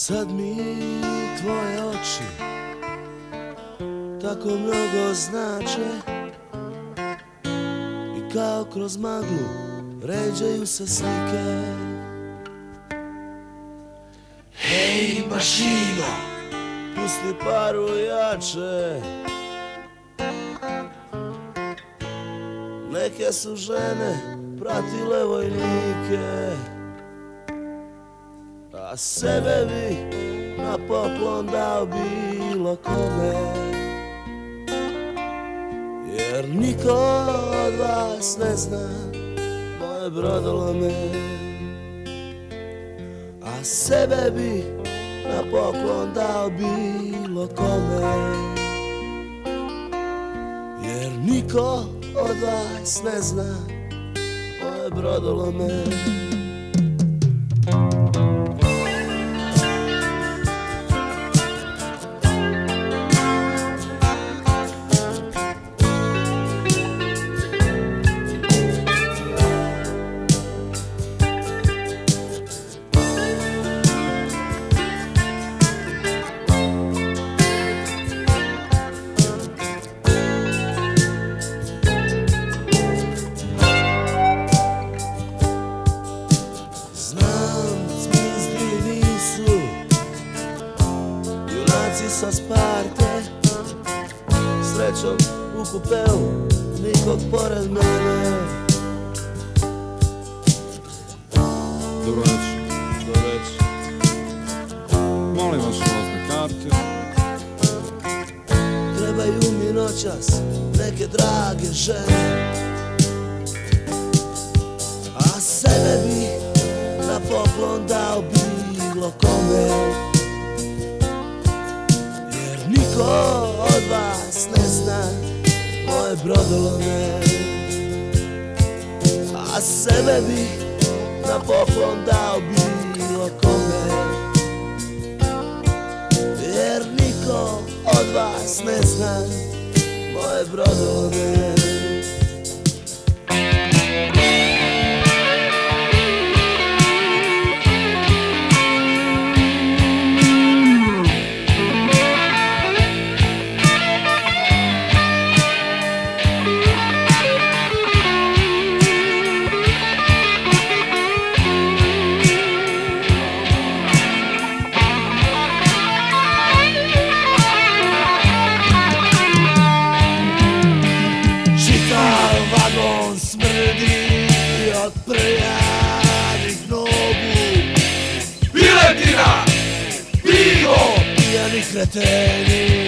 Sad mi tvoje oči tako mnogo znače i kao kroz maglu ređaju se slike. Hej mašino, pusti paru jače. Neke su žene pratile vojnike, a sebe bi na poklon dao bilo kome, jer niko od vas ne zna moje brodolome. A sebe bi na poklon dao bilo kome, jer niko od vas ne zna moje brodolome. Sa Sparte, srećom u kupeu, nikog pored mene. Dobro večer. Dobro večer. Molim vaše vozne karte. Trebaju mi noćas neke drage žene, a sebe bi na poklon dao bilo kome, niko od vas ne zna moje brodolome. A sebe bi na poklon dao bilo kome, jer niko od vas ne zna moje brodolome. Smrdi od prljanih nogu, piletina, pivo, pijani kreteni,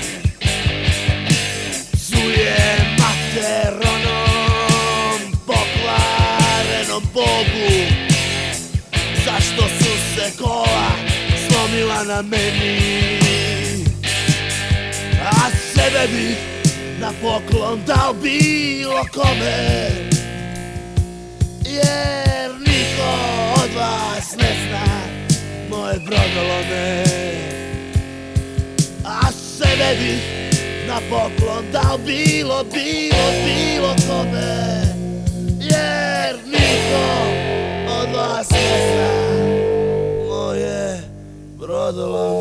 psuje mater onom pokvarenom Bogu. Zašto su se kola slomila na meni, a sebe bih na poklon dao bilo kome, jer niko od vas ne zna moje brodolome. A sebe bih na poklon dao bilo kome, jer niko od vas ne zna moje brodolome.